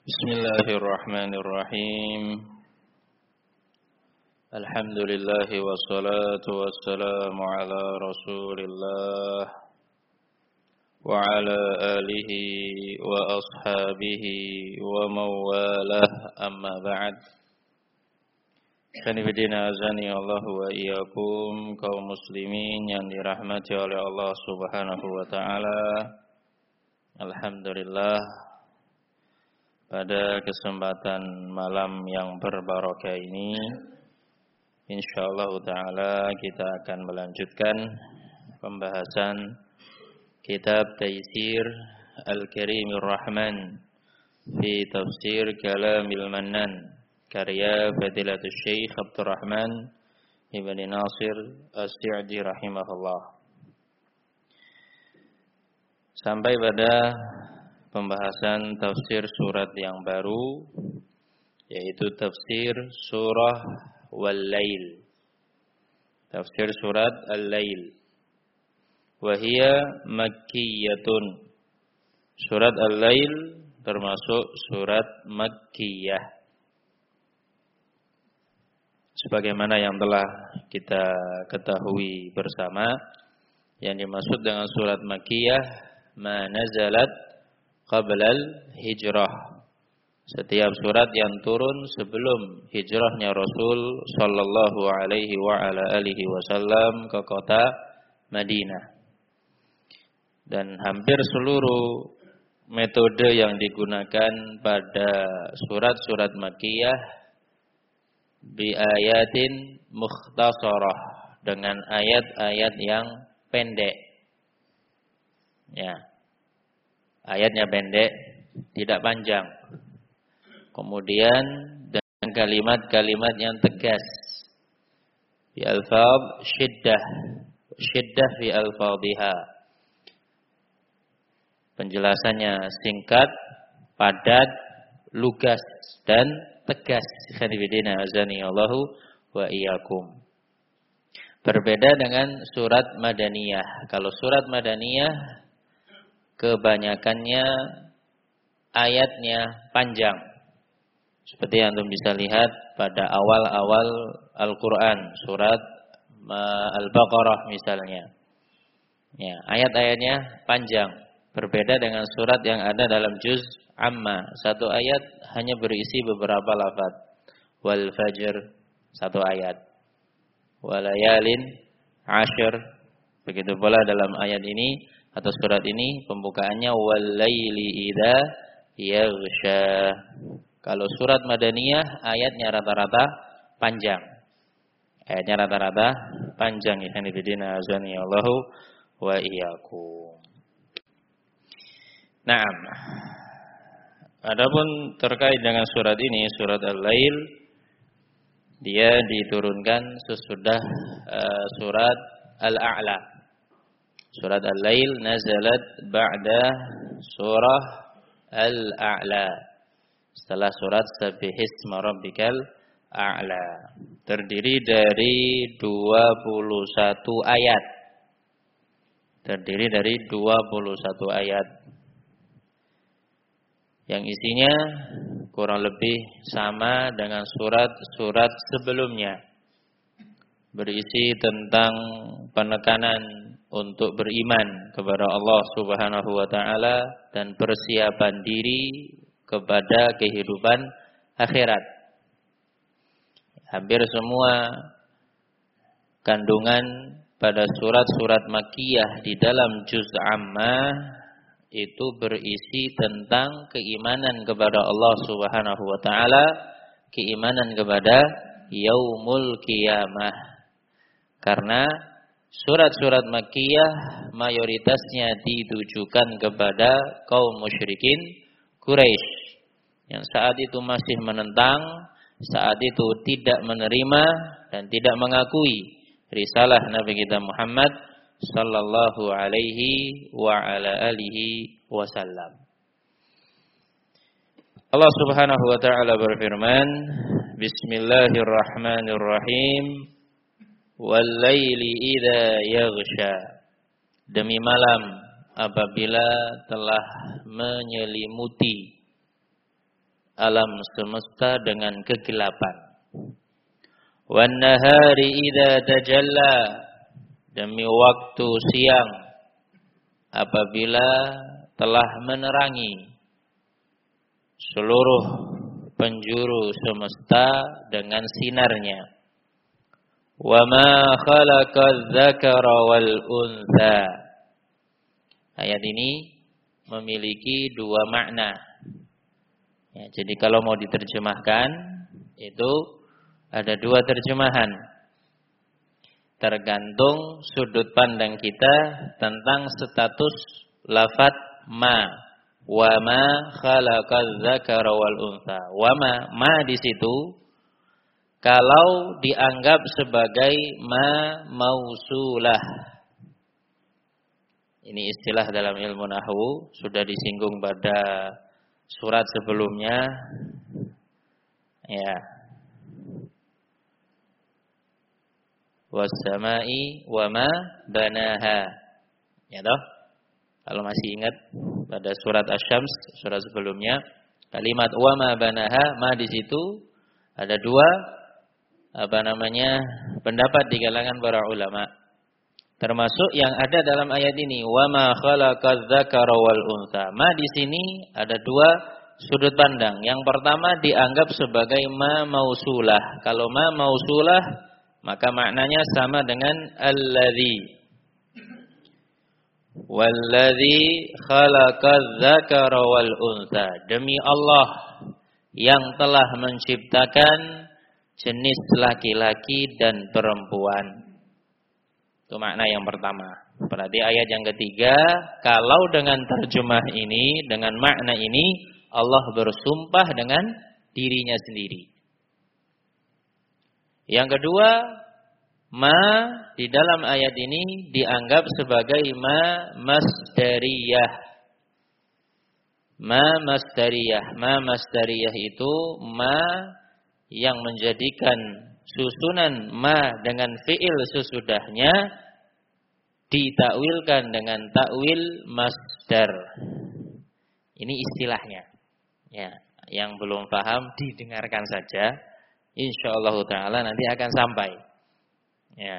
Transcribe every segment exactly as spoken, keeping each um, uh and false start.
Bismillahirrahmanirrahim. Alhamdulillah wassalatu wassalamu ala Rasulillah wa ala alihi wa ashabihi wa mawalah, amma ba'd. Kanifidina azani Allah wa iyyakum, kaum muslimin yang dirahmati oleh Allah Subhanahu wa taala. Alhamdulillah, pada kesempatan malam yang berbarokah ini, insyaallah taala kita akan melanjutkan pembahasan kitab Taisir Al-Karimir Rahman fi Tafsir Kalamil Mannan, karya Fadilatul Syekh Abdurrahman Ibn Nasir As-Sa'di rahimahullah. Sampai pada pembahasan tafsir surat yang baru, yaitu tafsir surah Wal-Lail. Tafsir surat Al-Lail. Wahia Makkiyatun. Surat Al-Lail termasuk surat Makkiyah. Sebagaimana yang telah kita ketahui bersama, yang dimaksud dengan surat Makkiyah, ma nazalat qablal hijrah. Setiap surat yang turun sebelum hijrahnya Rasul sallallahu alaihi wa ala alihi wasallam ke kota Madinah. Dan hampir seluruh metode yang digunakan pada surat-surat Makkiyah bi ayatin mukhtasarah, dengan ayat-ayat yang pendek. Ya. Ayatnya pendek, tidak panjang. Kemudian dengan kalimat-kalimat yang tegas. Fi alfaz syiddah, syiddah fi alfadhiha. Penjelasannya singkat, padat, lugas dan tegas. Khanifidina azani Allahu wa iyyakum. Berbeda dengan surat Madaniyah. Kalau surat Madaniyah kebanyakannya ayatnya panjang. Seperti yang antum bisa lihat pada awal-awal Al-Quran, surat Al-Baqarah misalnya. Ya, ayat-ayatnya panjang. Berbeda dengan surat yang ada dalam juz Amma. Satu ayat hanya berisi beberapa lafaz. Wal fajr, satu ayat. Walayalin ashir. Begitu pula dalam ayat ini atau surat ini pembukaannya wal-laili idza yaghsha. Kalau surat Madaniyah ayatnya rata-rata panjang. Ayatnya rata-rata panjang. Ikhwan fillah azani Allahu wa iyyakum. Naam. Adapun terkait dengan surat ini, surat Al-Lail, dia diturunkan sesudah uh, surat Al-A'la. Surat Al-Lail nazalat ba'da surah Al-A'la. Setelah surat Sabbihisma Rabbikal A'la. Terdiri dari dua puluh satu ayat. Terdiri dari dua puluh satu ayat. Yang isinya kurang lebih sama dengan surat-surat sebelumnya. Berisi tentang penekanan untuk beriman kepada Allah Subhanahu wa taala dan persiapan diri kepada kehidupan akhirat. Hampir semua kandungan pada surat-surat Makkiyah di dalam juz Ammah itu berisi tentang keimanan kepada Allah Subhanahu wa taala, keimanan kepada yaumul qiyamah. Karena surat-surat Makkiyah mayoritasnya ditujukan kepada kaum musyrikin Quraisy yang saat itu masih menentang, saat itu tidak menerima dan tidak mengakui risalah Nabi kita Muhammad sallallahu alaihi wa ala alihi wasallam. Allah Subhanahu wa taala berfirman, Bismillahirrahmanirrahim. Wal-laili idza yaghsha. Demi malam apabila telah menyelimuti. alam semesta dengan kegelapan. Wan nahari idza tajalla, demi waktu siang apabila telah menerangi seluruh penjuru semesta dengan sinarnya. Wa ma khalaqadz dzakara wal untha. Ayat ini memiliki dua makna. Ya, jadi kalau mau diterjemahkan itu ada dua terjemahan. Tergantung sudut pandang kita tentang status lafaz ma. Wa ma khalaqadz dzakara wal untha. Wa ma, ma di situ kalau dianggap sebagai ma mausulah. Ini istilah dalam ilmu nahwu, sudah disinggung pada surat sebelumnya. Ya. Was-sama'i wa ma banaha. Ya toh? Kalau masih ingat pada surat Asy-Syams, surat sebelumnya, kalimat wa ma banaha, ma di situ ada dua apa namanya pendapat di kalangan para ulama. Termasuk yang ada dalam ayat ini, wa ma khalaqadz dzakara wal untha. Ma di sini ada dua sudut pandang. Yang pertama dianggap sebagai ma mausulah. Kalau ma mausulah maka maknanya sama dengan alladzi. Walladzi khalaqadz dzakara wal untha. Demi Allah yang telah menciptakan jenis laki-laki dan perempuan. Itu makna yang pertama. Berarti ayat yang ketiga, kalau dengan terjemah ini, dengan makna ini, Allah bersumpah dengan dirinya sendiri. Yang kedua, ma di dalam ayat ini dianggap sebagai ma masdariyah. Ma masdariyah. Ma masdariyah itu ma yang menjadikan susunan ma dengan fi'il sesudahnya ditakwilkan dengan takwil masdar. Ini istilahnya. Ya, yang belum paham didengarkan saja. Insyaallah taala nanti akan sampai. Ya.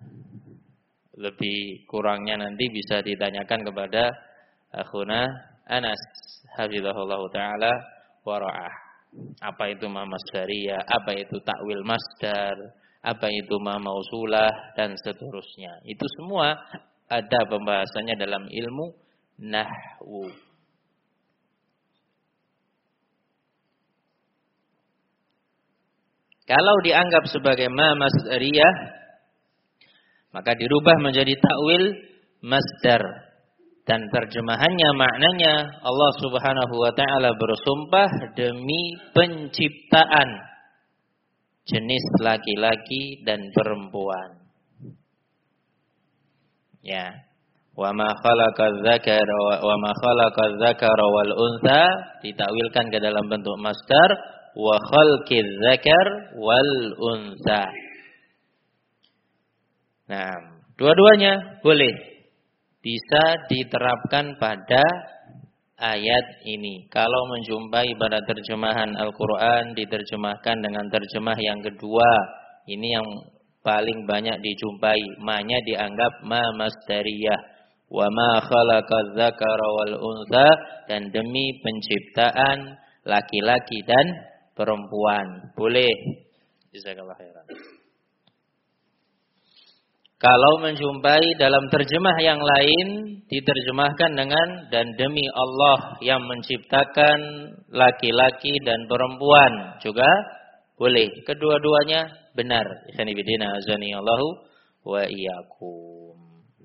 Lebih kurangnya nanti bisa ditanyakan kepada akhuna Anas hafizahullah taala wa ra'ah. Apa itu ma masdariyah, apa itu takwil masdar, apa itu ma mausulah dan seterusnya. Itu semua ada pembahasannya dalam ilmu nahwu. Kalau dianggap sebagai ma masdariyah maka dirubah menjadi takwil masdar. Dan terjemahannya maknanya Allah Subhanahu wa taala bersumpah demi penciptaan jenis laki-laki dan perempuan. Ya. Wa ma khalaqadz dzakara wa ma khalaqadz dzakara wal untha ditakwilkan ke dalam bentuk masdar wa khalqiz dzakar wal untha. Nah, dua-duanya boleh bisa diterapkan pada ayat ini. Kalau menjumpai pada terjemahan Al-Quran diterjemahkan dengan terjemah yang kedua, ini yang paling banyak dijumpai. Ma-nya dianggap ma masdariyah. Wa ma khalaqadz dzakara wal untha, dan demi penciptaan laki-laki dan perempuan. Boleh. Jazakallahu khairan. Kalau menjumpai dalam terjemah yang lain diterjemahkan dengan dan demi Allah yang menciptakan laki-laki dan perempuan juga boleh. Kedua-duanya benar. Ikhwanifidina azani Allahu wa iyyakum.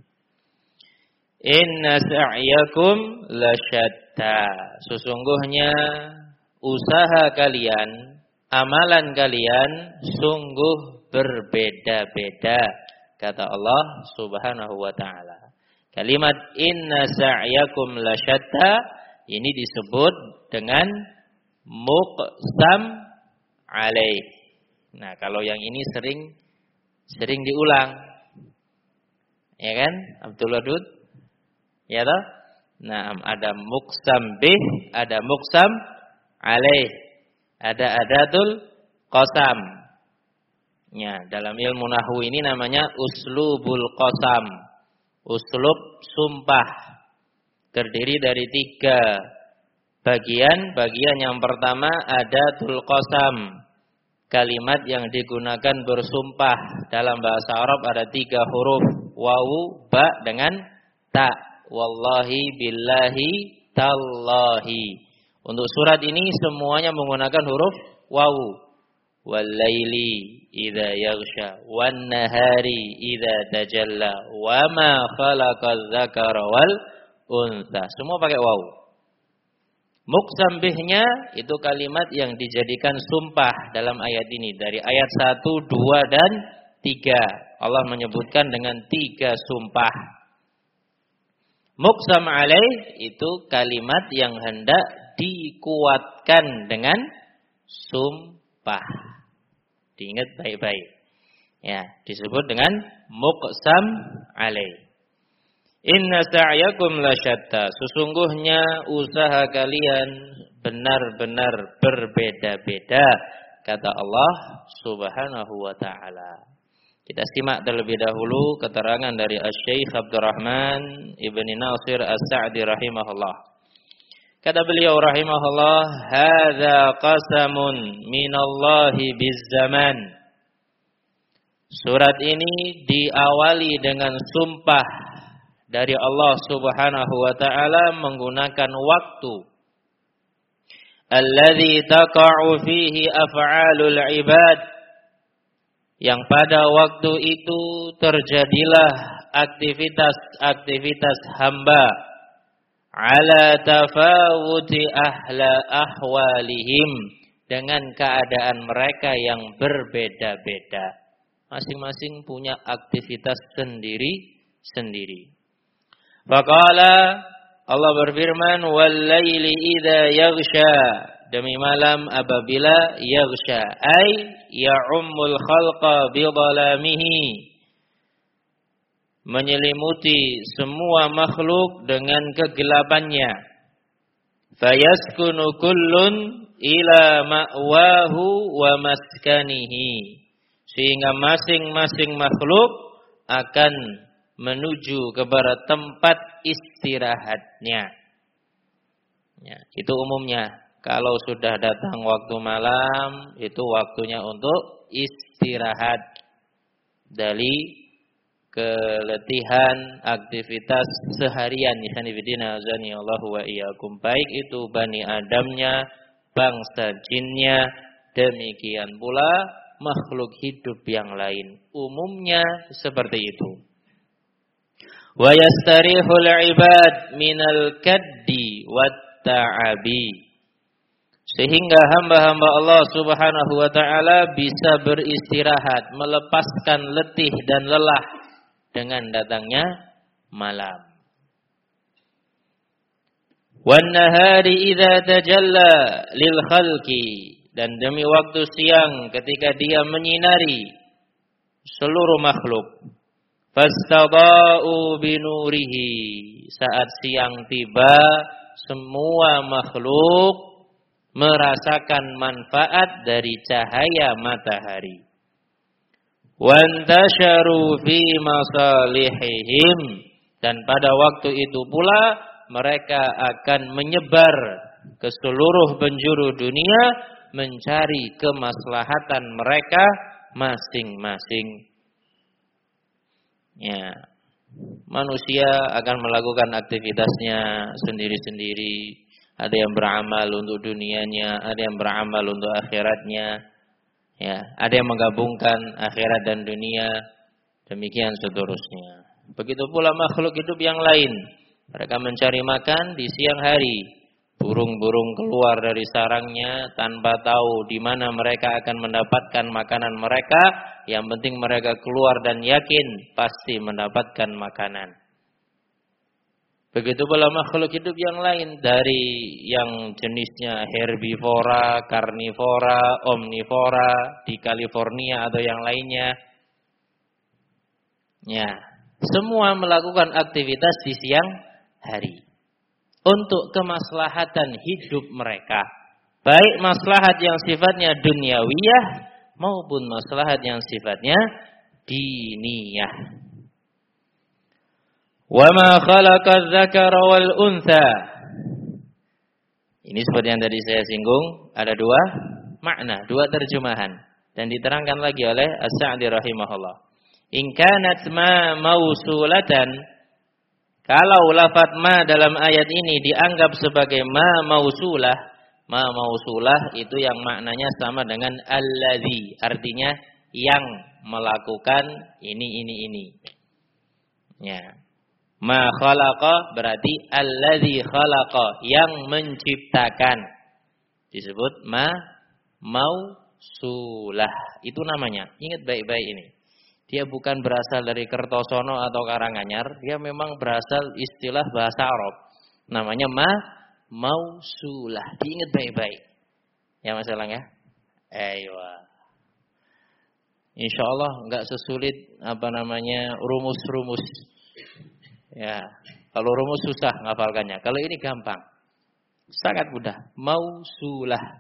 Inna sa'yakum lasyatta. Sesungguhnya usaha kalian, amalan kalian sungguh berbeda-beda. Kata Allah Subhanahu wa ta'ala. Kalimat inna sa'yakum lasyatta ini disebut dengan muqsam alaih. Nah, kalau yang ini sering sering diulang. Ya kan? Abdul Wadud? Ya toh? Nah, ada muqsam bih, ada muqsam alaih. Ada adatul qasam. Ya, dalam ilmu nahwu ini namanya uslubul qasam. Uslub sumpah. Terdiri dari tiga bagian. Bagian yang pertama adatul qasam. Kalimat yang digunakan bersumpah. Dalam bahasa Arab ada tiga huruf. Wawu, ba, dengan ta. Wallahi, billahi, tallahi. Untuk surat ini semuanya menggunakan huruf wawu. Wallaili idza yaghsha, wan nahari idza tajalla, wa ma khalaqaz dzakara wal untha. Semua pakai wawu. Muqsam bihnya itu kalimat yang dijadikan sumpah dalam ayat ini. Dari ayat satu, dua, dan tiga. Allah menyebutkan dengan tiga sumpah. Muqsam alaih itu kalimat yang hendak dikuatkan dengan sumpah. Diingat baik-baik. Ya, disebut dengan muqsam alaih. Inna sa'yakum lasyatta. Sesungguhnya usaha kalian benar-benar berbeda-beda, kata Allah Subhanahu wa taala. Kita simak terlebih dahulu keterangan dari Asy-Syaikh Abdurrahman Ibn Nasir As-Sa'di rahimahullah. Kata beliau rahimahullah, hadza qasamun minallahi bizzaman. Surat ini diawali dengan sumpah dari Allah Subhanahu wa taala menggunakan waktu. Alladzi taqa'u fihi af'alul ibad. Yang pada waktu itu terjadilah aktivitas-aktivitas hamba ala tafawuti ahla ahwalihim, dengan keadaan mereka yang berbeda-beda. Masing-masing punya aktivitas sendiri-sendiri. Faqala, Allah berfirman, wal laili idza yaghsha, demi malam apabila yaghsha, ay ya'ummul khalqa bi dhalamihi, menyelimuti semua makhluk dengan kegelapannya. Fayaskunu kullun ila ma'wahu wa maskanihi, sehingga masing-masing makhluk akan menuju kepada tempat istirahatnya. Ya, itu umumnya. Kalau sudah datang waktu malam, itu waktunya untuk istirahat dari keletihan aktivitas seharian. Ikhwanifidina azani Allahu wa iyyakum. Baik itu Bani Adamnya, bangsa jinnya, demikian pula makhluk hidup yang lain. Umumnya seperti itu. Wa yastarihul ibad minal kaddi wat ta'abi, sehingga hamba-hamba Allah Subhanahu wa taala bisa beristirahat, melepaskan letih dan lelah dengan datangnya malam. Wan nahari idza tajalla lil khalqi, dan demi waktu siang ketika dia menyinari seluruh makhluk. Fastada'u binurihi, saat siang tiba semua makhluk merasakan manfaat dari cahaya matahari. Wantasharu fi masalihihim, dan pada waktu itu pula mereka akan menyebar ke seluruh penjuru dunia mencari kemaslahatan mereka masing-masing. Ya, manusia akan melakukan aktivitasnya sendiri-sendiri. Ada yang beramal untuk dunianya, ada yang beramal untuk akhiratnya. Ya, ada yang menggabungkan akhirat dan dunia. Demikian seterusnya. Begitu pula makhluk hidup yang lain. Mereka mencari makan di siang hari. Burung-burung keluar dari sarangnya tanpa tahu di mana mereka akan mendapatkan makanan mereka. Yang penting mereka keluar dan yakin pasti mendapatkan makanan. Begitu pula makhluk hidup yang lain, dari yang jenisnya herbivora, karnivora, omnivora di California atau yang lainnya. Ya, semua melakukan aktivitas di siang hari untuk kemaslahatan hidup mereka. Baik maslahat yang sifatnya dunyawiyah maupun maslahat yang sifatnya diniyah. Wa ma khalaqadz dzakara wal untha. Ini seperti yang tadi saya singgung, ada dua makna, dua terjemahan dan diterangkan lagi oleh As-Sa'di rahimahullah. In kanat ma mausulatan, kalau lafaz ma dalam ayat ini dianggap sebagai ma mausulah, ma mausulah itu yang maknanya sama dengan alladzi, artinya yang melakukan ini ini ini. Ya. Ma khalaqa berarti alladzi khalaqa, yang menciptakan. Disebut ma mausulah. Itu namanya. Ingat baik-baik ini. Dia bukan berasal dari Kertosono atau Karanganyar, dia memang berasal istilah bahasa Arab. Namanya ma mausulah. Diingat baik-baik. Ya masalahnya? Aywa. Insyaallah enggak sesulit apa namanya rumus-rumus. Ya, kalau rumus susah ngafalkannya. Kalau ini gampang. Sangat mudah. Mausulah.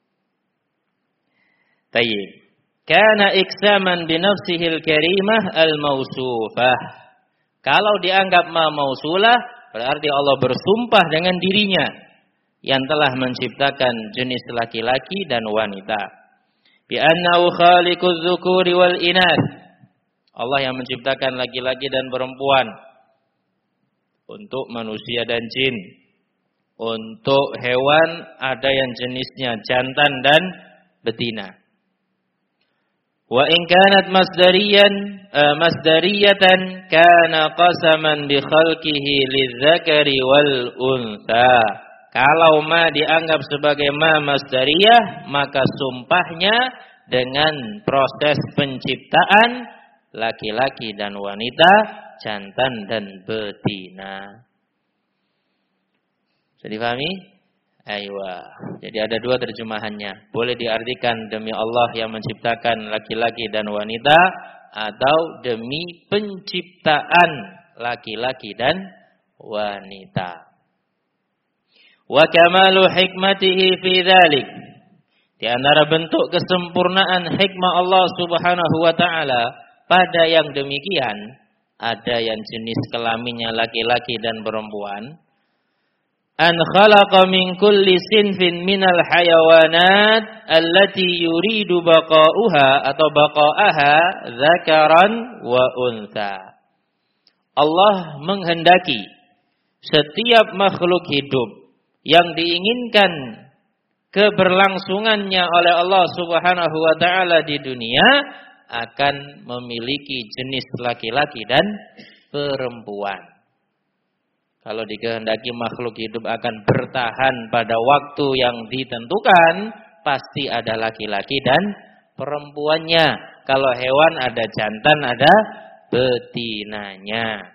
Tayyib. Kana iksaman bi nafsihil karimah al-mausufah. Kalau dianggap ma mausulah, berarti Allah bersumpah dengan dirinya yang telah menciptakan jenis laki-laki dan wanita. Bi annahu khaliquz dzukuri wal inath. Allah yang menciptakan laki-laki dan perempuan. Untuk manusia dan jin. Untuk hewan ada yang jenisnya jantan dan betina. Wa in kanat masdariyan uh, masdariyatan kana qasaman bi khalqihi lidzakari wal untha. Kalau ma dianggap sebagai ma masdariyah, maka sumpahnya dengan proses penciptaan laki-laki dan wanita, jantan dan betina. Bisa difahami? Aywa. Jadi ada dua terjemahannya. Boleh diartikan demi Allah yang menciptakan laki-laki dan wanita, atau demi penciptaan laki-laki dan wanita. Wa kamalu hikmatihi fi dzalik. Di antara bentuk kesempurnaan hikmah Allah Subhanahu wa taala pada yang demikian, ada yang jenis kelaminnya laki-laki dan perempuan. An khalaqa min kulli sinfin minal hayawanat allati yuridu baqa'uha atau baqa'aha dzakaran wa untha. Allah menghendaki setiap makhluk hidup yang diinginkan keberlangsungannya oleh Allah Subhanahu wa taala di dunia akan memiliki jenis laki-laki dan perempuan. Kalau dikehendaki makhluk hidup akan bertahan pada waktu yang ditentukan, pasti ada laki-laki dan perempuannya. Kalau hewan ada jantan, ada betinanya.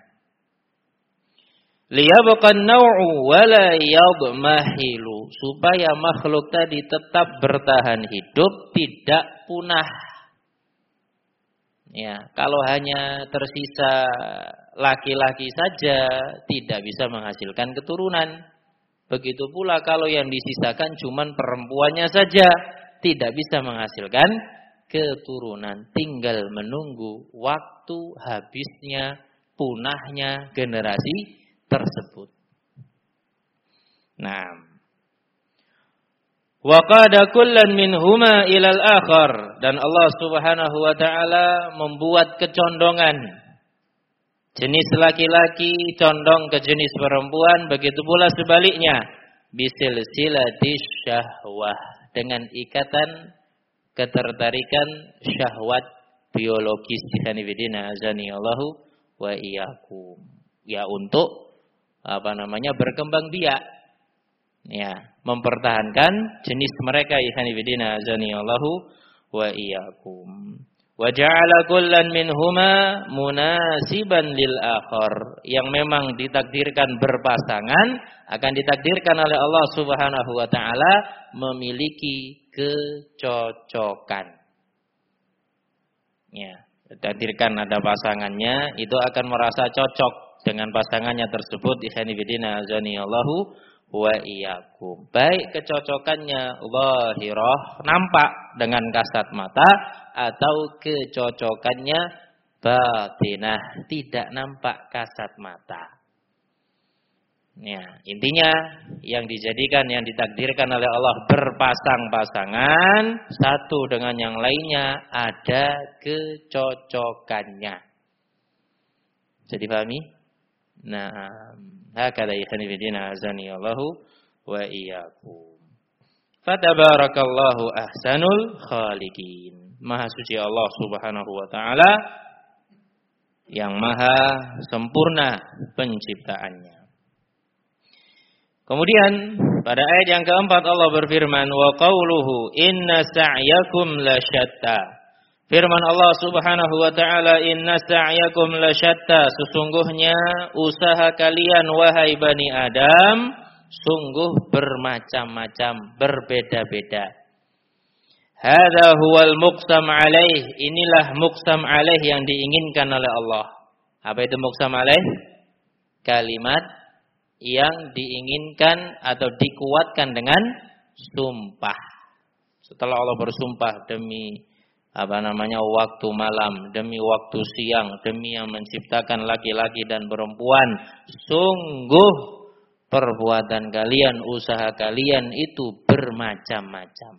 Liyabqan naw'u wa la yadmahilu, supaya makhluk tadi tetap bertahan hidup, tidak punah. Ya, kalau hanya tersisa laki-laki saja tidak bisa menghasilkan keturunan. Begitu pula kalau yang disisakan cuman perempuannya saja tidak bisa menghasilkan keturunan. Tinggal menunggu waktu habisnya, punahnya generasi tersebut. Nah, wa qada kullan minhuma ilal akhar, dan Allah Subhanahu wa taala membuat kecondongan. Jenis laki-laki condong ke jenis perempuan, begitu pula sebaliknya. Bisilsilatis syahwah, dengan ikatan ketertarikan syahwat biologis. Hanifidina azani Allahu wa iyyakum. Ya, untuk apa namanya berkembang biak. Ya, mempertahankan jenis mereka. Hanifidina azani Allahu wa iyyakum. Wa ja'ala kullan minhuma munasiban lil akhar, yang memang ditakdirkan berpasangan akan ditakdirkan oleh Allah Subhanahu wa taala memiliki kecocokan. Ya, ditakdirkan ada pasangannya, itu akan merasa cocok dengan pasangannya tersebut. Ikhwanifidina azani Allahu wa iyyakum. Baik kecocokannya zahirah, nampak dengan kasat mata, atau kecocokannya batinah, tidak nampak kasat mata. Ya, intinya yang dijadikan, yang ditakdirkan oleh Allah berpasang-pasangan satu dengan yang lainnya ada kecocokannya. Jadi pahami? Nah, hakala ikhwani fillah azani Allahu wa iyyakum. Fatabarakallahu ahsanul khaliqin. Maha suci Allah Subhanahu wa taala yang maha sempurna penciptaannya. Kemudian pada ayat yang keempat Allah berfirman, wa qauluhu inna sa'yakum lasyatta. Firman Allah Subhanahu wa taala, inna sa'yakum lasyatta, sesungguhnya usaha kalian wahai Bani Adam sungguh bermacam-macam, berbeda-beda. Hadza huwal muqsam alaih, inilah muqsam alaih yang diinginkan oleh Allah. Apa itu muqsam alaih? Kalimat yang diinginkan atau dikuatkan dengan sumpah. Setelah Allah bersumpah demi apa namanya waktu malam, demi waktu siang, demi yang menciptakan laki-laki dan perempuan, sungguh perbuatan kalian, usaha kalian itu bermacam-macam.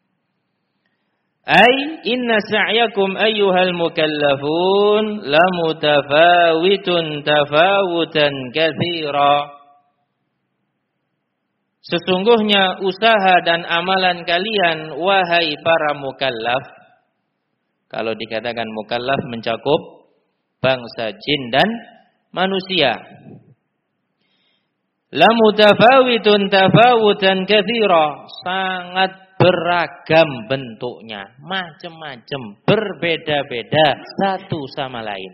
Ay inna sa'yakum ayyuhal mukallafun lamutafawitun tafawutan katsira. Sesungguhnya usaha dan amalan kalian wahai para mukallaf. Kalau dikatakan mukallaf mencakup bangsa jin dan manusia. La mutafawitun tafawutan katsira, sangat beragam bentuknya, macam-macam, berbeda-beda satu sama lain.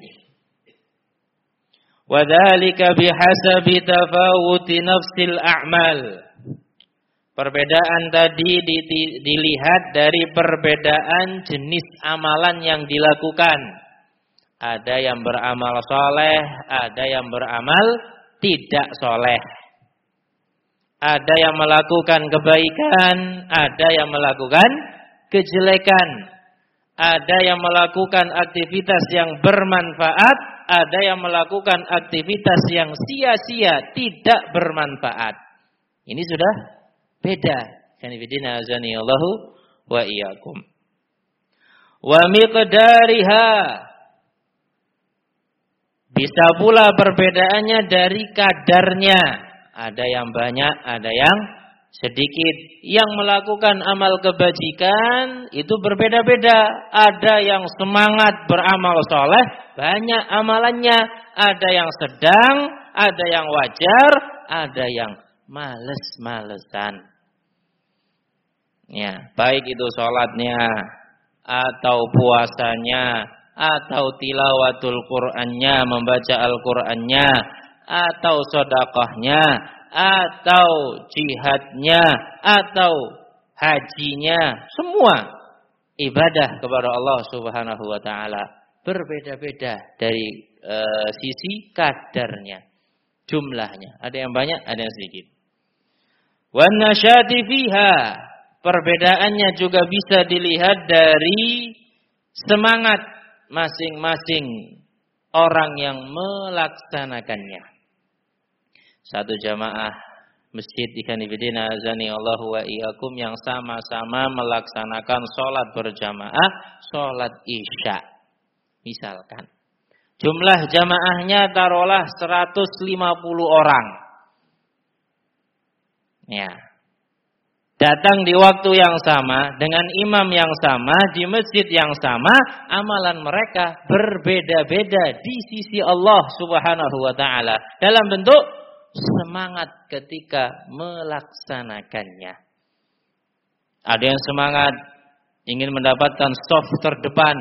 Wa dzalika bihasabi tafawuti nafsil a'mal. Perbedaan tadi dilihat dari perbedaan jenis amalan yang dilakukan. Ada yang beramal soleh, ada yang beramal tidak soleh. Ada yang melakukan kebaikan, ada yang melakukan kejelekan. Ada yang melakukan aktivitas yang bermanfaat, ada yang melakukan aktivitas yang sia-sia, tidak bermanfaat. Ini sudah beda. Kanifidina azani Allahu wa iyyakum. Wa miqdariha. Bisa pula perbedaannya dari kadarnya. Ada yang banyak, ada yang sedikit. Yang melakukan amal kebajikan itu berbeda-beda. Ada yang semangat beramal soleh, banyak amalannya. Ada yang sedang, ada yang wajar, ada yang males-malesan. Ya, baik itu sholatnya, atau puasanya, atau tilawatul Qur'annya, membaca Al-Qur'annya, atau sedekahnya, atau jihadnya, atau hajinya, semua ibadah kepada Allah Subhanahu wa taala berbeda-beda dari e, sisi kadarnya, jumlahnya. Ada yang banyak, ada yang sedikit. Wan nasyati fiha, perbedaannya juga bisa dilihat dari semangat masing-masing orang yang melaksanakannya. Satu jamaah masjid ikhwanifidina azani Allahu wa iyyakum yang sama-sama melaksanakan sholat berjamaah, sholat isya. Misalkan jumlah jamaahnya taruhlah seratus lima puluh orang. Ya. Datang di waktu yang sama, dengan imam yang sama, di masjid yang sama, amalan mereka berbeda-beda di sisi Allah Subhanahu wa taala dalam bentuk semangat ketika melaksanakannya. Ada yang semangat ingin mendapatkan shaf terdepan.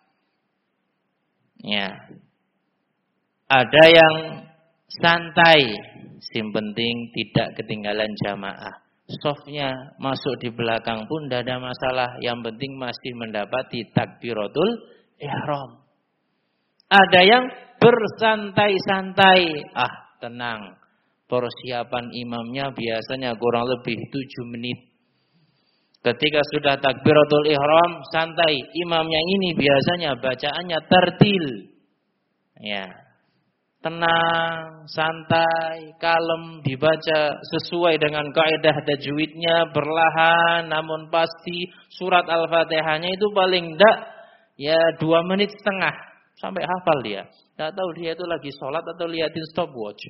Ya. Ada yang santai, yang penting tidak ketinggalan jamaah. Shafnya masuk di belakang pun tidak ada masalah. Yang penting masih mendapati takbiratul ihram. Ada yang bersantai-santai. Ah, tenang. persiapan imamnya biasanya kurang lebih tujuh menit. Ketika sudah takbiratul ihram, santai. Imam yang ini biasanya bacaannya tartil. Ya. Tenang, santai, kalem, dibaca sesuai dengan kaidah tajwidnya, berlahan namun pasti. Surat Al-Fatihahnya itu paling enggak ya dua menit setengah sampai hafal dia. Enggak tahu dia itu lagi sholat atau liatin stopwatch.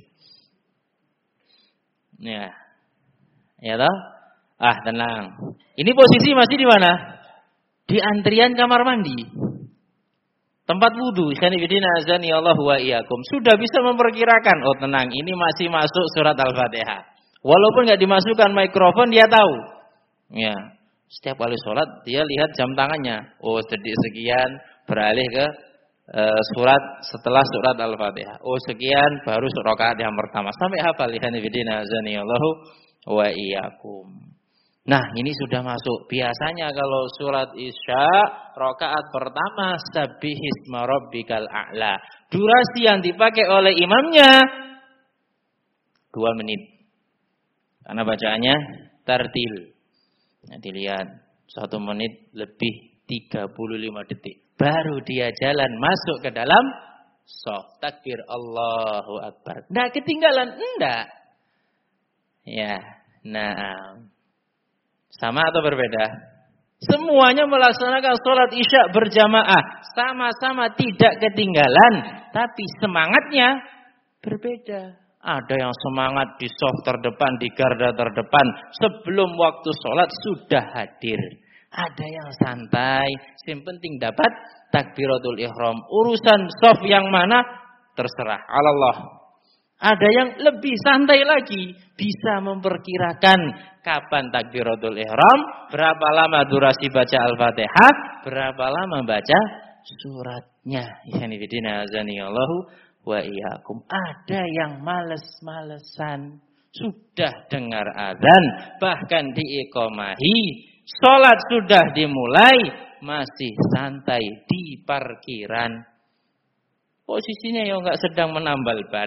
Ya. Ya toh? Ah, tenang. Ini posisi masih di mana? Di antrian kamar mandi. Tempat wudu. Azani Allah wa iyyakum. Sudah bisa memperkirakan. Oh, tenang, ini masih masuk surat Al-Fatihah. Walaupun enggak dimasukkan mikrofon, dia tahu. Ya. Setiap kali sholat dia lihat jam tangannya. Oh, detik sekian beralih ke uh, surat setelah surat Al-Fatihah. Oh, sekian baru rakaat yang pertama. Sampai hafal. Azani Allah wa iyyakum. Nah, ini sudah masuk. Biasanya kalau surat Isya, rakaat pertama sabbihisma rabbikal a'la. Durasi yang dipakai oleh imamnya dua menit. Karena bacaannya tartil. Nanti lihat, satu menit lebih tiga puluh lima detik. Baru dia jalan masuk ke dalam shaf. Takbir Allahu Akbar. Nah, ketinggalan? Enggak. Ya, nah. Sama atau berbeda? Semuanya melaksanakan sholat isya berjamaah. Sama-sama tidak ketinggalan. Tapi semangatnya berbeda. Ada yang semangat di shaf terdepan, di garda terdepan. Sebelum waktu sholat sudah hadir. Ada yang santai. Yang penting dapat takbiratul ihram. Urusan shaf yang mana? Terserah. Allah. Ada yang lebih santai lagi. Bisa memperkirakan kapan takbiratul ihram, berapa lama durasi baca Al-Fatihah, berapa lama baca suratnya. Allahu wa iyyakum. Ada yang males-malesan, sudah dengar azan, bahkan diiqomahi, salat sudah dimulai, masih santai di parkiran. Posisinya yang enggak sedang menambal ban.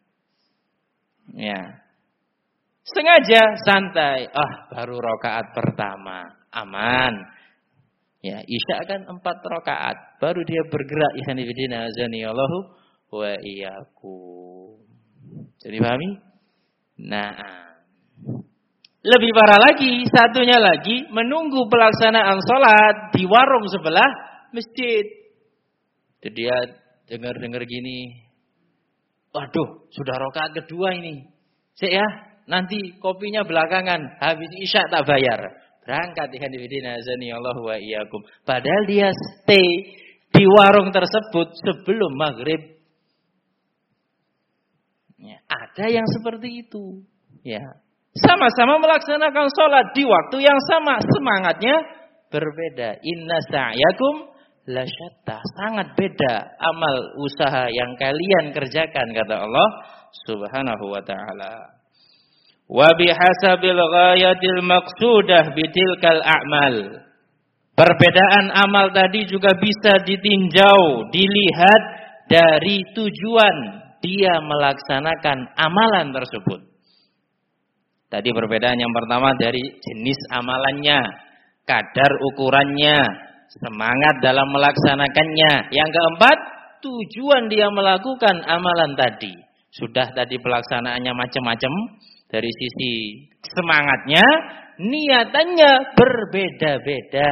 Ya. Sengaja santai. Ah, baru rakaat pertama. Aman. Ya, Isya kan empat rakaat. Baru dia bergerak. Ikhwanifidina azanillahu wa iyyakum. Jadi pahami? Nah. Lebih parah lagi. Satunya lagi. Menunggu pelaksanaan sholat di warung sebelah masjid. Jadi dia dengar-dengar gini. Waduh, sudah rakaat kedua ini. Cek ya. Nanti kopinya belakangan, habis isya tak bayar. Berangkat ikhwan fillah azanillahu wa iyyakum. Padahal dia stay di warung tersebut sebelum maghrib. Ya, ada yang seperti itu. Ya, sama-sama melaksanakan sholat di waktu yang sama, semangatnya berbeda. Inna sa'yakum lasyatta, sangat beda amal usaha yang kalian kerjakan kata Allah Subhanahu wa taala. Wa bihasabil ghayatil maqsudah bitilkal a'mal. Perbedaan amal tadi juga bisa ditinjau, dilihat dari tujuan dia melaksanakan amalan tersebut. Tadi perbedaan yang pertama dari jenis amalannya, kadar ukurannya, semangat dalam melaksanakannya. Yang keempat, tujuan dia melakukan amalan tadi. Sudah tadi pelaksanaannya macam-macam. Dari sisi semangatnya, niatannya berbeda-beda.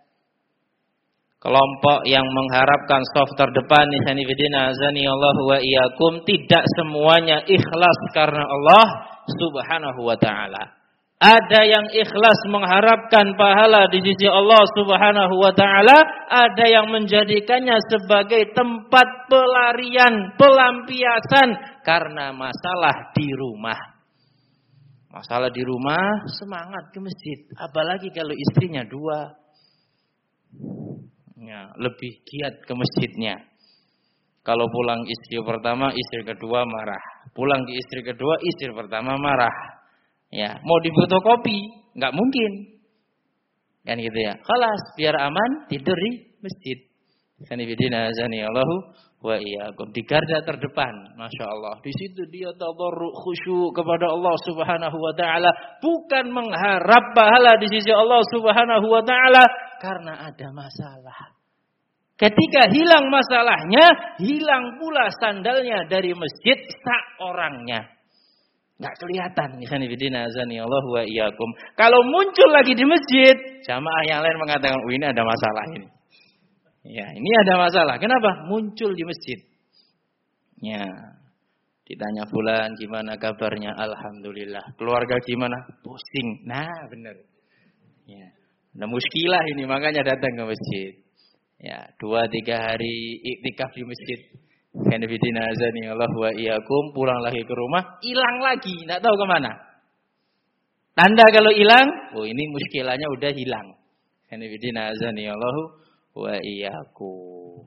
Kelompok yang mengharapkan shaf terdepan, azanillahu wa iyyakum, tidak semuanya ikhlas karena Allah Subhanahu wa taala. Ada yang ikhlas mengharapkan pahala di sisi Allah Subhanahu wa taala, ada yang menjadikannya sebagai tempat pelarian, pelampiasan karena masalah di rumah. Masalah di rumah, semangat ke masjid. Apalagi kalau istrinya dua. Ya, lebih giat ke masjidnya. Kalau pulang istri pertama, istri kedua marah. Pulang ke istri kedua, istri pertama marah. Ya, mau difotokopi, nggak mungkin. Kan gitu ya. Khalas, biar aman, tidur di masjid. Sanifidina azani Allahu wa iyyakum. Di garda terdepan, Masya Allah. Di situ dia tadarru khusyuk kepada Allah Subhanahu wa taala, bukan mengharap pahala di sisi Allah Subhanahu wa taala karena ada masalah. Ketika hilang masalahnya, hilang pula sandalnya dari masjid sak orangnya. Enggak kelihatan. Sanifidina azani Allahu wa iyyakum. Kalau muncul lagi di masjid, jamaah yang lain mengatakan, "Oh, ini ada masalah ini." Ya, ini ada masalah. Kenapa? Muncul di masjid. Ya. Ditanya fulan gimana kabarnya? Alhamdulillah. Keluarga gimana? Pusing. Nah, benar. Ya. Nah, muskilah ini makanya datang ke masjid. Ya, dua tiga hari iktikaf di masjid. Sanifidina azani Allah wa iyyakum, pulang lagi ke rumah, hilang lagi, enggak tahu kemana. Tanda kalau hilang, oh ini muskilahnya udah hilang. Sanifidina azani Allah wa iyyakum.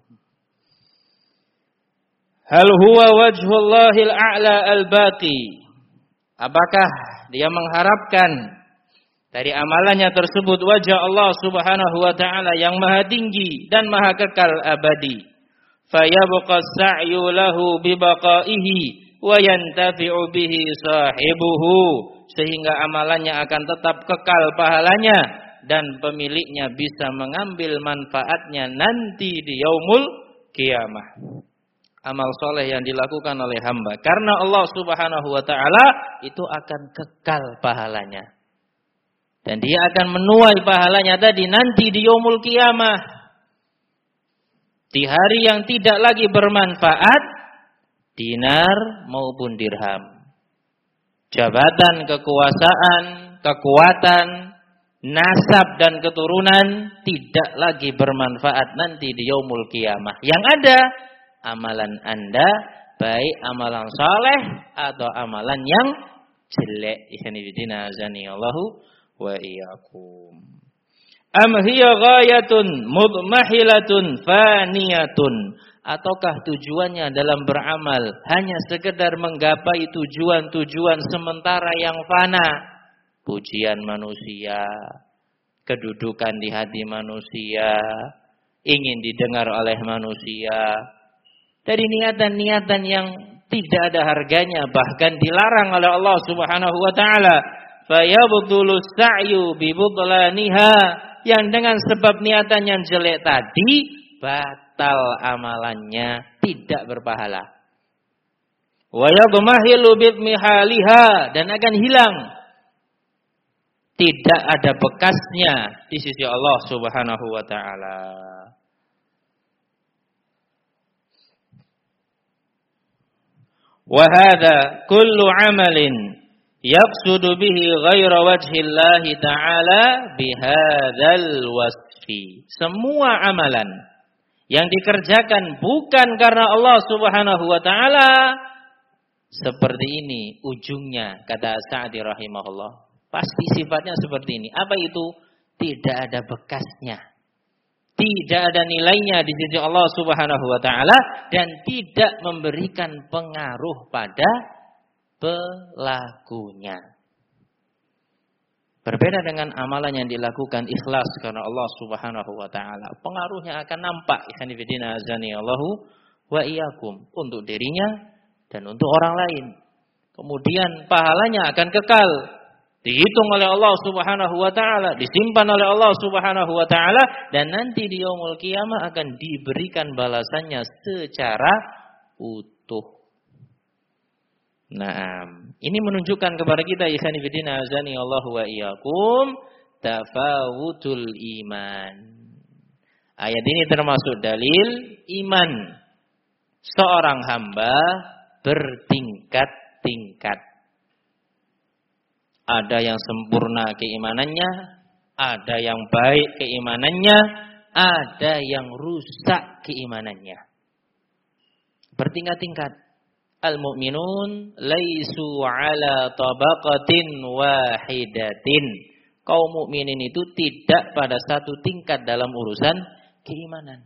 Hal huwa wajhullahil a'la al-baqi? Apakah dia mengharapkan dari amalannya tersebut wajah Allah Subhanahu wa taala yang maha tinggi dan maha kekal abadi? Fayabqa as-sa'yu lahu bi baqaihi wa yantafi'u bihi sahibuhu, sehingga amalannya akan tetap kekal pahalanya dan pemiliknya bisa mengambil manfaatnya nanti di yaumul qiyamah. Amal soleh yang dilakukan oleh hamba karena Allah Subhanahu wa taala itu akan kekal pahalanya. Dan dia akan menuai pahalanya tadi nanti di yaumul qiyamah. Di hari yang tidak lagi bermanfaat dinar maupun dirham. Jabatan, kekuasaan, kekuatan, nasab dan keturunan tidak lagi bermanfaat nanti di yaumul qiyamah. Yang ada amalan Anda, baik amalan saleh atau amalan yang jelek. Ikhwanifidina azani Allahu wa iyyakum. Am hiya ghayatun mudmahilatun faniyatun, ataukah tujuannya dalam beramal hanya sekedar menggapai tujuan-tujuan sementara yang fana, pujian manusia, kedudukan di hati manusia, ingin didengar oleh manusia, dari niatan-niatan yang tidak ada harganya, bahkan dilarang oleh Allah Subhanahu wa taala. Fayabdulu sa'yu bi budlaniha, yang dengan sebab niatan yang jelek tadi batal amalannya, tidak berpahala. Wa yadmahilu bidmihaliha, dan akan hilang, tidak ada bekasnya di sisi Allah Subhanahu wa taala. Wa hadza kullu amalin yaqsudu bihi ghaira wajhillahi ta'ala bihadzal wasfi. Semua amalan yang dikerjakan bukan karena Allah Subhanahu wa taala seperti ini ujungnya, kata Sa'di rahimahullah. Pasti sifatnya seperti ini. Apa itu? Tidak ada bekasnya. Tidak ada nilainya di sisi Allah Subhanahu wa taala dan tidak memberikan pengaruh pada pelakunya. Berbeda dengan amalan yang dilakukan ikhlas karena Allah Subhanahu wa taala. Pengaruhnya akan nampak, ikhwanifidina azani Allahu wa iyyakum, untuk dirinya dan untuk orang lain. Kemudian pahalanya akan kekal, dihitung oleh Allah Subhanahu wa taala, disimpan oleh Allah Subhanahu wa taala, dan nanti di yaumul qiyamah akan diberikan balasannya secara utuh. Nah, ini menunjukkan kepada kita ikhwan fillah azani Allah wa iyyakum tafawutul iman. Ayat ini termasuk dalil iman seorang hamba bertingkat-tingkat. Ada yang sempurna keimanannya, ada yang baik keimanannya, ada yang rusak keimanannya. Bertingkat-tingkat. Al-mu'minun laisu ala tabaqatin wahidatin. Kaum mukminin itu tidak pada satu tingkat dalam urusan keimanan.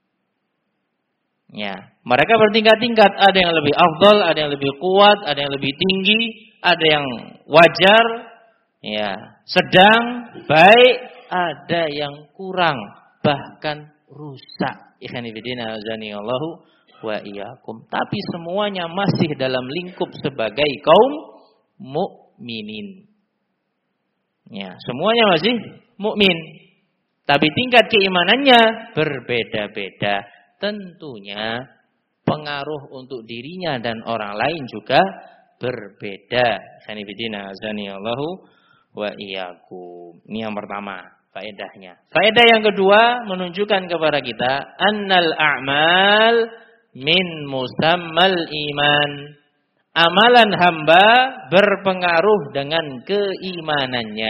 Ya, mereka bertingkat-tingkat, ada yang lebih afdal, ada yang lebih kuat, ada yang lebih tinggi, ada yang wajar, ya, sedang, baik, ada yang kurang, bahkan rusak. Ikhwani fillah azani Allahu wa iyyakum. Tapi semuanya masih dalam lingkup sebagai kaum mukminin. Ya, semuanya masih mukmin. Tapi tingkat keimanannya berbeda-beda. Tentunya pengaruh untuk dirinya dan orang lain juga berbeda. Ikhwani fillah azani Allahu wa iyyakum. Ini yang pertama, faedahnya. Faedah yang kedua menunjukkan kepada kita annal a'mal min musammal iman. Amalan hamba berpengaruh dengan keimanannya.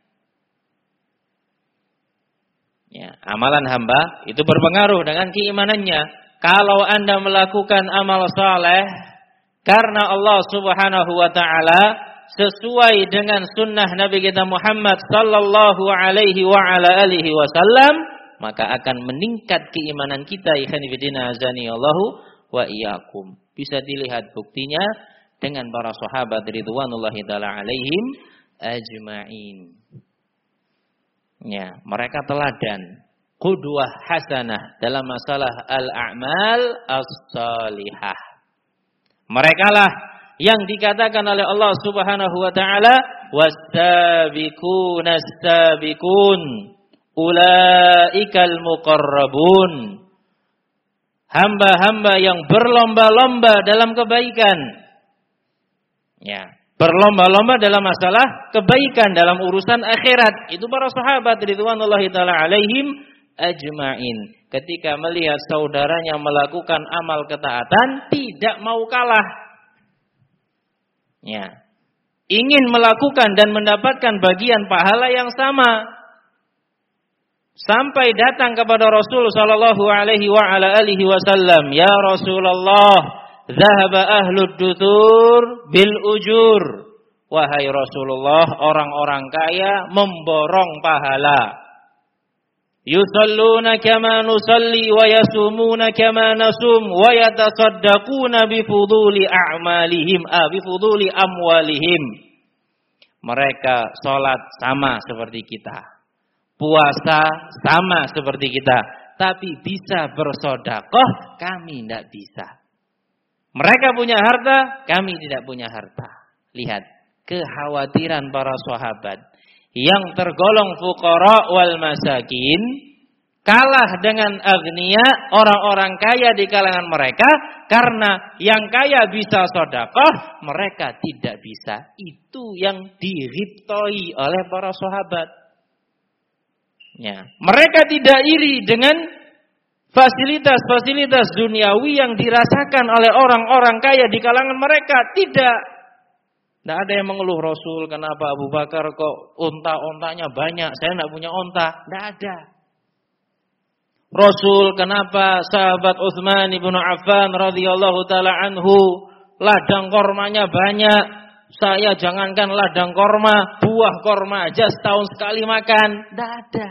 Ya, amalan hamba itu berpengaruh dengan keimanannya. Kalau Anda melakukan amal saleh karena Allah Subhanahu wa taala sesuai dengan sunnah Nabi kita Muhammad sallallahu alaihi wa ala alihi wasallam, maka akan meningkat keimanan kita. Ikhwani fillah azani Allahu wa iyyakum. Bisa dilihat buktinya dengan para sahabat ridwanullahi taala alaihim ajma'in. Ya, mereka teladan, qudwah hasanah dalam masalah al-a'mal as-salihah. Merekalah yang dikatakan oleh Allah Subhanahu wa taala was-sabiquna as-sabiqun ulaikal muqarrabun. Hamba-hamba yang berlomba-lomba dalam kebaikan. Ya, berlomba-lomba dalam masalah kebaikan dalam urusan akhirat. Itu para sahabat ridwanullahi taala alaihim ajma'in. Ketika melihat saudaranya melakukan amal ketaatan, tidak mau kalah. Ya. Ingin melakukan dan mendapatkan bagian pahala yang sama. Sampai datang kepada Rasul sallallahu alaihi wa ala alihi wasallam, "Ya Rasulullah, zahaba ahlud dutur bil ujur." Wahai Rasulullah, orang-orang kaya memborong pahala. Yusalluna kama nusalli wa yasumuna kama nasum wa yatasaddaquna bifuduli a'malihim ah bifuduli amwalihim. Mereka salat sama seperti kita, puasa sama seperti kita, tapi bisa bersedekah, kami tidak bisa. Mereka punya harta, kami tidak punya harta. Lihat kekhawatiran para sahabat yang tergolong fuqara wal masakin kalah dengan agniya, orang-orang kaya di kalangan mereka, karena yang kaya bisa sedekah, mereka tidak bisa. Itu yang diriptoi oleh para sahabat. Ya, mereka tidak iri dengan fasilitas-fasilitas duniawi yang dirasakan oleh orang-orang kaya di kalangan mereka. Tidak. Tidak ada yang mengeluh, Rasul, kenapa Abu Bakar kok unta-untanya banyak, saya tidak punya unta. Tidak ada. Rasul, kenapa sahabat Utsman ibnu Affan radhiyallahu taala anhu ladang kormanya banyak, saya jangankan ladang korma, buah korma aja setahun sekali makan. Tidak ada.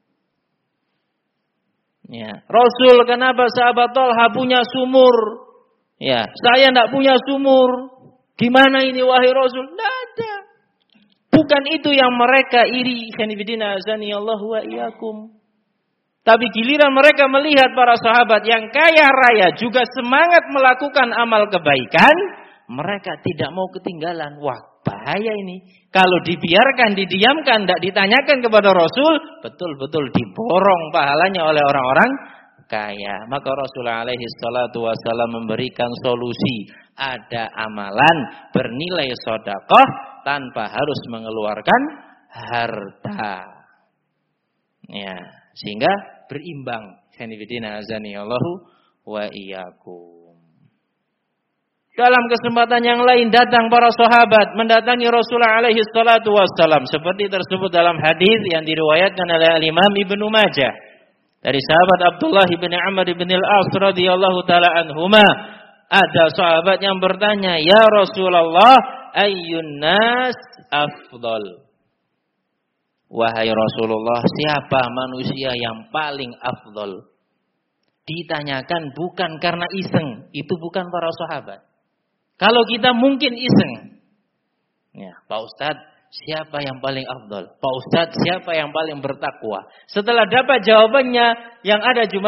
Ya. Rasul, kenapa sahabat Thalha punya sumur? Ya, saya tidak punya sumur. Gimana ini wahai Rasul? Tidak ada. Bukan itu yang mereka iri. Khanifidina azani Allah wa iyyakum. Tapi giliran mereka melihat para sahabat yang kaya raya juga semangat melakukan amal kebaikan, mereka tidak mau ketinggalan. Wah, bahaya ini. Kalau dibiarkan, didiamkan, tidak ditanyakan kepada Rasul, betul-betul diborong pahalanya oleh orang-orang kaya. Maka Rasulullah alaihi salatu wasallam memberikan solusi. Ada amalan bernilai sedekah tanpa harus mengeluarkan harta. Ya, sehingga berimbang. Khanifidina azani Allahu wa iyyakum. Dalam kesempatan yang lain datang para sahabat mendatangi Rasulullah alaihi salatu wassalam seperti tersebut dalam hadis yang diriwayatkan oleh Imam Ibnu Majah dari sahabat Abdullah bin Amr bin al-As radhiyallahu taala anhuma. Ada sahabat yang bertanya, "Ya Rasulullah, ayyun nas afdal?" Wahai Rasulullah, siapa manusia yang paling afdal? Ditanyakan bukan karena iseng, itu bukan para sahabat. Kalau kita mungkin iseng. Ya, Pak Ustadz, siapa yang paling afdal? Pak Ustadz, siapa yang paling bertakwa? Setelah dapat jawabannya, yang ada cuman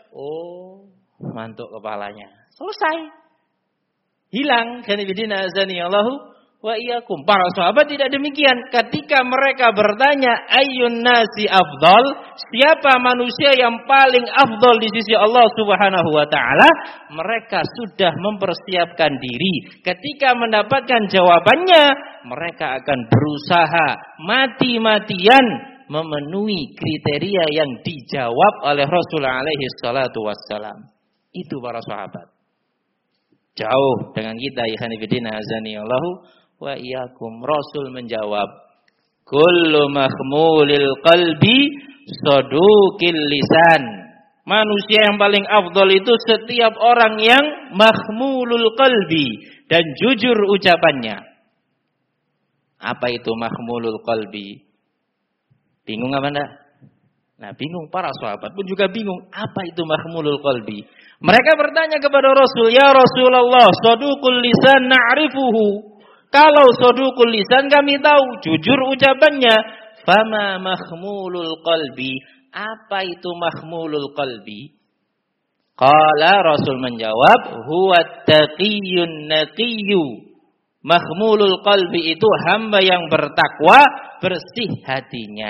Oh, mantuk kepalanya. Selesai. Hilang. Khanifidina azani Allahu wa iyyakum. Para sahabat tidak demikian. Ketika mereka bertanya, ayyun nasi afdal, siapa manusia yang paling afdal di sisi Allah Subhanahu wa taala, mereka sudah mempersiapkan diri. Ketika mendapatkan jawabannya, mereka akan berusaha mati-matian memenuhi kriteria yang dijawab oleh Rasulullah alaihi salatu wassalam. Itu para sahabat. Jauh dengan kita, ya hanifidina azani Allahu wa iyyakum. Rasul menjawab, kullu mahmulil qalbi sadukil lisan. Manusia yang paling afdal itu setiap orang yang mahmulul qalbi dan jujur ucapannya. Apa itu mahmulul qalbi? Bingung apa enggak? Nah, bingung, para sahabat pun juga bingung, apa itu mahmulul qalbi? Mereka bertanya kepada Rasul, ya Rasulullah, sadukul lisan na'rifuhu. Kalau sadukul lisan kami tahu, jujur ucapannya. Fama mahmulul qalbi. Apa itu mahmulul qalbi? Qala, Rasul menjawab, huwa taqiyyun naqiyyu. Mahmulul qalbi itu hamba yang bertakwa, bersih hatinya.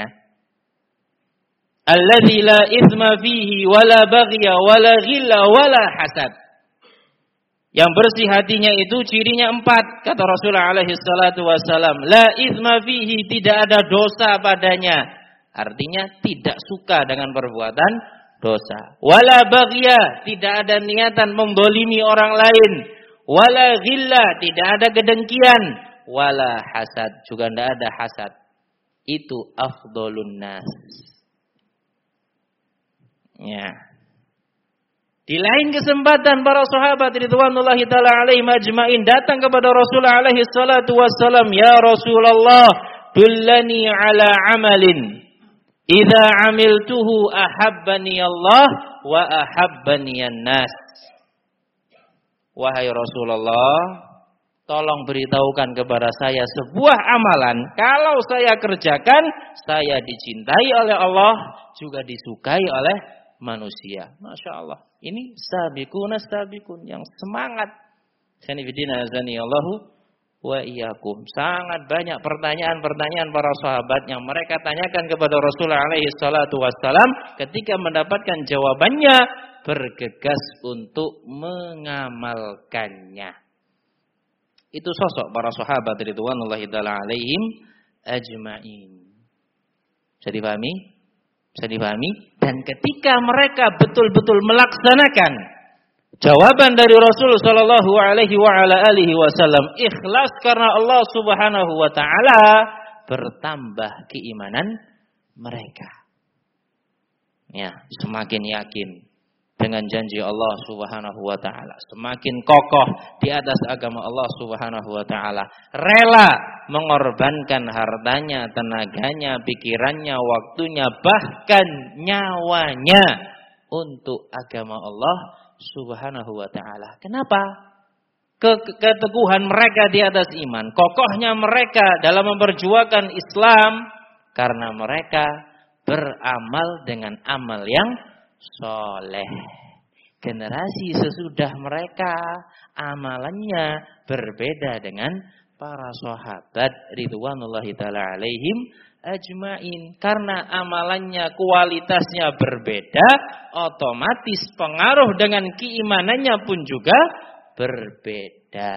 Alladzi la itsma fihi wala baghya wala ghilla wala hasad. Yang bersih hatinya itu cirinya empat, kata Rasulullah alaihi salatu wassalam. La itsma fihi, tidak ada dosa padanya. Artinya tidak suka dengan perbuatan dosa. Wala baghya, tidak ada niatan mendolimi orang lain. Wala ghilla, tidak ada kedengkian. Wala hasad, juga tidak ada hasad. Itu afdolun nas. Ya. Di lain kesempatan para sahabat ridwanullahi taala alaihim ajmain datang kepada Rasulullah alaihi salatu wassalam, ya Rasulullah, dullani ala amalin idza amiltuhu ahabbani Allah wa ahabbani an-nas. Wahai Rasulullah, tolong beritahukan kepada saya sebuah amalan, kalau saya kerjakan, saya dicintai oleh Allah, juga disukai oleh manusia. Masya Allah. Ini sabiqun sabiqun yang semangat. Sanibidina azani Allahu wa iyyakum. Sangat banyak pertanyaan-pertanyaan para sahabat yang mereka tanyakan kepada Rasulullah alaihi salatu wassalam, ketika mendapatkan jawabannya bergegas untuk mengamalkannya. Itu sosok para sahabat ridwanullahi taala alaihim ajmain. Bisa dipahami? Bisa dipahami? Dan ketika mereka betul-betul melaksanakan jawaban dari Rasul sallallahu alaihi wa ala alihi wasallam, ikhlas karena Allah Subhanahu wa taala, bertambah keimanan mereka. Ya, semakin yakin dengan janji Allah Subhanahu wa taala, semakin kokoh di atas agama Allah Subhanahu wa taala, rela mengorbankan hartanya, tenaganya, pikirannya, waktunya, bahkan nyawanya untuk agama Allah Subhanahu wa taala. Kenapa? Keteguhan mereka di atas iman, kokohnya mereka dalam memperjuangkan Islam, karena mereka beramal dengan amal yang soleh. Generasi sesudah mereka amalannya berbeda dengan para sahabat ridwanullahi taala alaihim ajmain. Karena amalannya kualitasnya berbeda, otomatis pengaruh dengan keimanannya pun juga berbeda.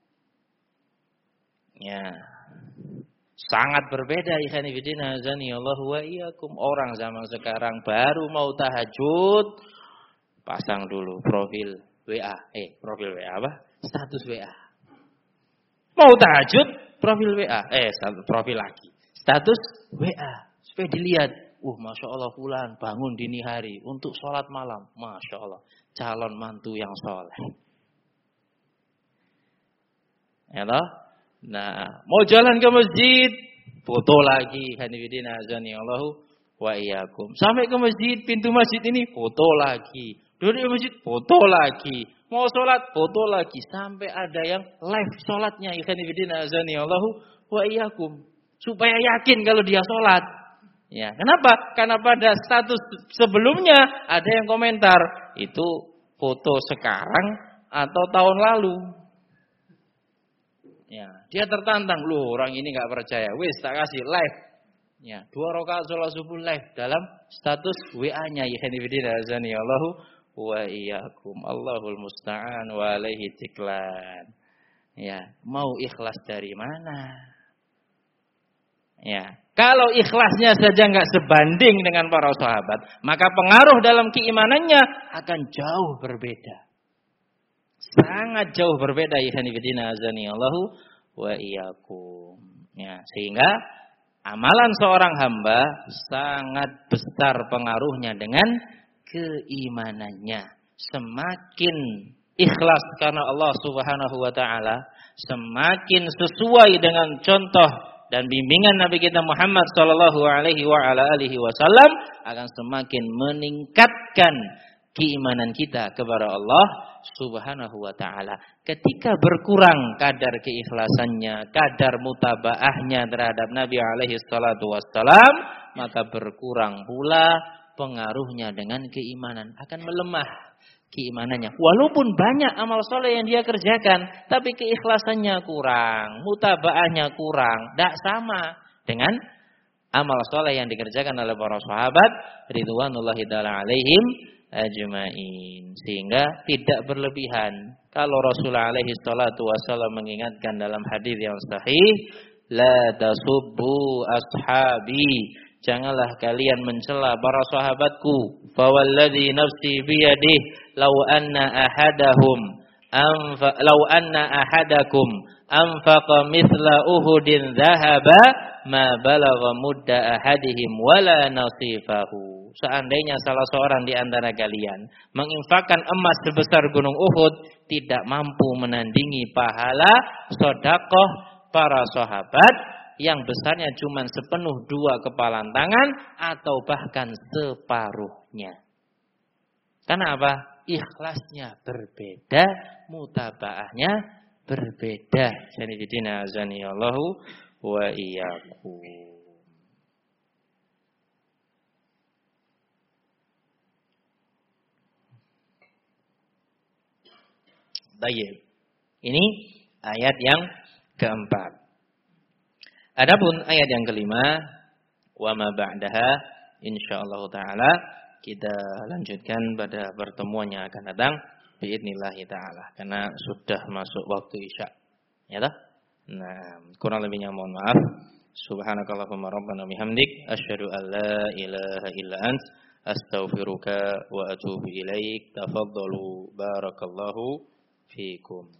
Ya. Sangat berbeda, ikhwan fillah azani Allahu wa iyyakum. Orang zaman sekarang baru mau tahajud, pasang dulu profil W A. Eh, profil W A apa? Status W A. Mau tahajud, profil W A. Eh, profil lagi. Status W A. Supaya dilihat, uh, Masya Allah fulan bangun dini hari untuk sholat malam. Masya Allah, calon mantu yang soleh. Ya toh? Nah, mau jalan ke masjid, foto lagi, hanifidina azani Allahu wa iyyakum. Sampai ke masjid, pintu masjid ini foto lagi. Duduk di masjid, foto lagi. Mau sholat, foto lagi. Sampai ada yang live sholatnya, hanifidina azani Allahu wa iyyakum. Supaya yakin kalau dia sholat. Ya, kenapa? Karena pada status sebelumnya ada yang komentar itu foto sekarang atau tahun lalu. Ya, dia tertantang, loh orang ini nggak percaya. Wis tak kasih live. Ya, dua rakaat sholat subuh live dalam status W A-nya. Ikhwanifidina azani Allahu wa iyyakum. Allahul musta'an wa alaihi tiklan. Ya, mau ikhlas dari mana? Ya, kalau ikhlasnya saja nggak sebanding dengan para sahabat, maka pengaruh dalam keimanannya akan jauh berbeda. Sangat jauh berbeda. Ikhwanifidina azani Allahu wa iyyakum. Ya, sehingga amalan seorang hamba sangat besar pengaruhnya dengan keimanannya. Semakin ikhlas karena Allah Subhanahu wa taala, semakin sesuai dengan contoh dan bimbingan Nabi kita Muhammad sallallahu alaihi wa ala alihi wasallam, akan semakin meningkatkan keimanan kita kepada Allah Subhanahu wa taala. Ketika berkurang kadar keikhlasannya, kadar mutabaahnya terhadap Nabi alaihi salatu wassalam, maka berkurang pula pengaruhnya dengan keimanan, akan melemah keimanannya. Walaupun banyak amal soleh yang dia kerjakan, tapi keikhlasannya kurang, mutabaahnya kurang, tidak sama dengan amal soleh yang dikerjakan oleh para sahabat ridwanullahi ta'ala alaihim ajma'in. Sehingga tidak berlebihan. Kalau Rasulullah alaihi salatu wasallam mengingatkan dalam hadis yang sahih, la tasubbu ashabi, janganlah kalian mencela para sahabatku. Fawalladzi nafsi biyadihi law anna ahadahum anfa law anna ahadakum anfaqa mithla uhudin dhahaba ma balagha mudda ahadihim wala nasifahu. Seandainya salah seorang di antara kalian menginfakkan emas sebesar gunung Uhud, tidak mampu menandingi pahala sedekah para sahabat yang besarnya cuma sepenuh dua kepalan tangan atau bahkan separuhnya. Karena apa? Ikhlasnya berbeda, mutabaahnya berbeda. Sanidina azani Allahu wa iyyakum. Baik. Ini ayat yang keempat. Adapun ayat yang kelima, wa ma ba'daha, insyaallah taala kita lanjutkan pada pertemuan yang akan datang biidznillah taala, karena sudah masuk waktu Isya. Ya toh? Nah, kurang lebihnya mohon maaf. Subhanakallahumma rabbana bihamdik asyhadu an la ilaha illa ant astaghfiruka wa atubu ilaik. Tafaddalu barakallahu fiikum.